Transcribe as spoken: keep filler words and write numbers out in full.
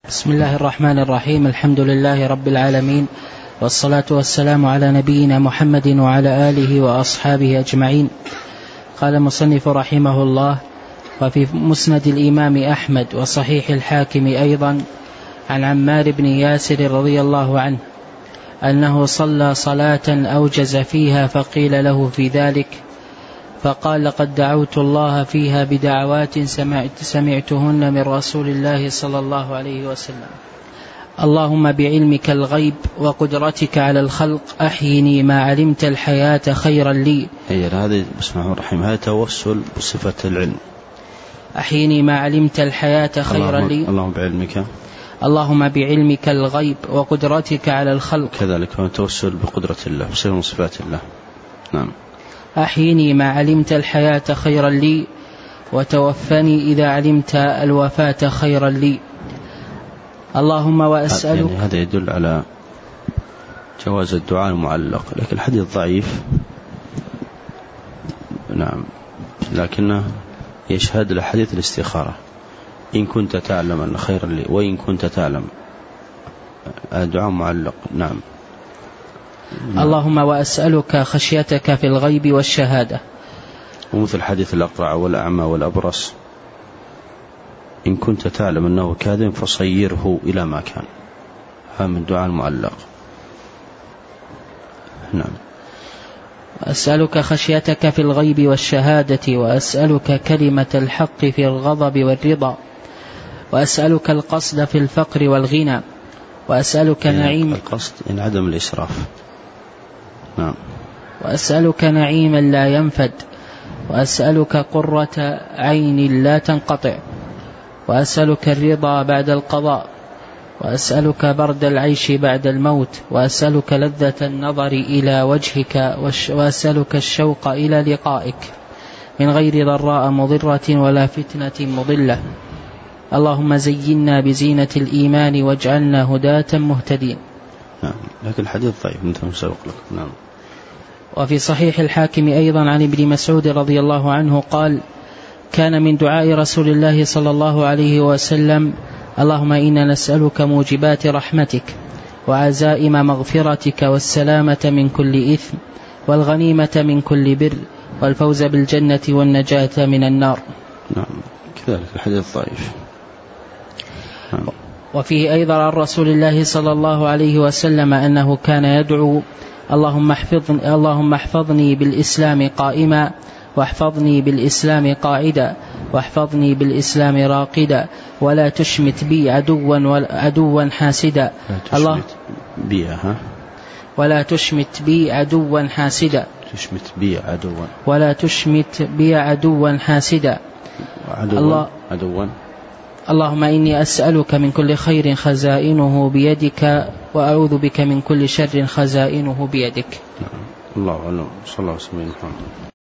بسم الله الرحمن الرحيم. الحمد لله رب العالمين، والصلاة والسلام على نبينا محمد وعلى آله وأصحابه أجمعين. قال المصنف رحمه الله: وفي مسند الإمام أحمد وصحيح الحاكم أيضا عن عمار بن ياسر رضي الله عنه أنه صلى صلاة أوجز فيها فقيل له في ذلك فقال: لقد دعوت الله فيها بدعوات سمعتهن من رسول الله صلى الله عليه وسلم. اللهم بعلمك الغيب وقدرتك على الخلق أحيني ما علمت الحياة خيرا لي. هذا بسم الله الرحمن هذا توسل بصفة العلم. أحيني ما علمت الحياة خيرا لي. اللهم بعلمك اللهم بعلمك الغيب وقدرتك على الخلق. كذلك هو توسل بقدرة الله بصفة من صفات الله. نعم. أحيني ما علمت الحياة خيرا لي وتوفني إذا علمت الوفاة خيرا لي. اللهم وأسألك. يعني هذا يدل على جواز الدعاء المعلق، لكن الحديث ضعيف. نعم، لكنه يشهد لحديث الاستخارة: إن كنت تعلم أن خيرا لي وإن كنت تعلم. الدعاء معلق. نعم. نعم. اللهم وأسألك خشيتك في الغيب والشهادة. ومثل حديث الأقرع والأعمى والأبرص: إن كنت تعلم أنه كاذب فصيره إلى ما كان. هذا من الدعاء المعلق. نعم. أسألك خشيتك في الغيب والشهادة، وأسألك كلمة الحق في الغضب والرضا، وأسألك القصد في الفقر والغنى، وأسألك يعني نعيم القصد إن عدم الإسراف. نعم. وأسألك نعيما لا ينفد، وأسألك قرة عين لا تنقطع، وأسألك الرضا بعد القضاء، وأسألك برد العيش بعد الموت، وأسألك لذة النظر إلى وجهك، وأسألك الشوق إلى لقائك من غير ضراء مضرة ولا فتنة مضلة. اللهم زينا بزينة الإيمان واجعلنا هداة مهتدين. نعم، لكن الحديث ضعيف مثل ما سبق لك. نعم. وفي صحيح الحاكم أيضا عن ابن مسعود رضي الله عنه قال: كان من دعاء رسول الله صلى الله عليه وسلم: اللهم إنا نسألك موجبات رحمتك وعزائم مغفرتك والسلامة من كل إثم والغنيمة من كل بر والفوز بالجنة والنجاة من النار. نعم، كذلك الحديث ضعيف. نعم. وفيه أيضا عن رسول الله صلى الله عليه وسلم أنه كان يدعو: اللهم احفظني, اللهم احفظني بالإسلام قائما، واحفظني بالإسلام قاعدا، واحفظني بالإسلام راقدا، ولا تشمت بي عدوا عدوا حاسدا. الله بي ها ولا تشمت بي عدوا حاسدا. تشمت بي عدوا ولا تشمت بي عدوا حاسدا. عدوا الله عدوا. اللهم إني أسألك من كل خير خزائنه بيدك، وأعوذ بك من كل شر خزائنه بيدك. الله أعلم. صلى الله عليه وسلم.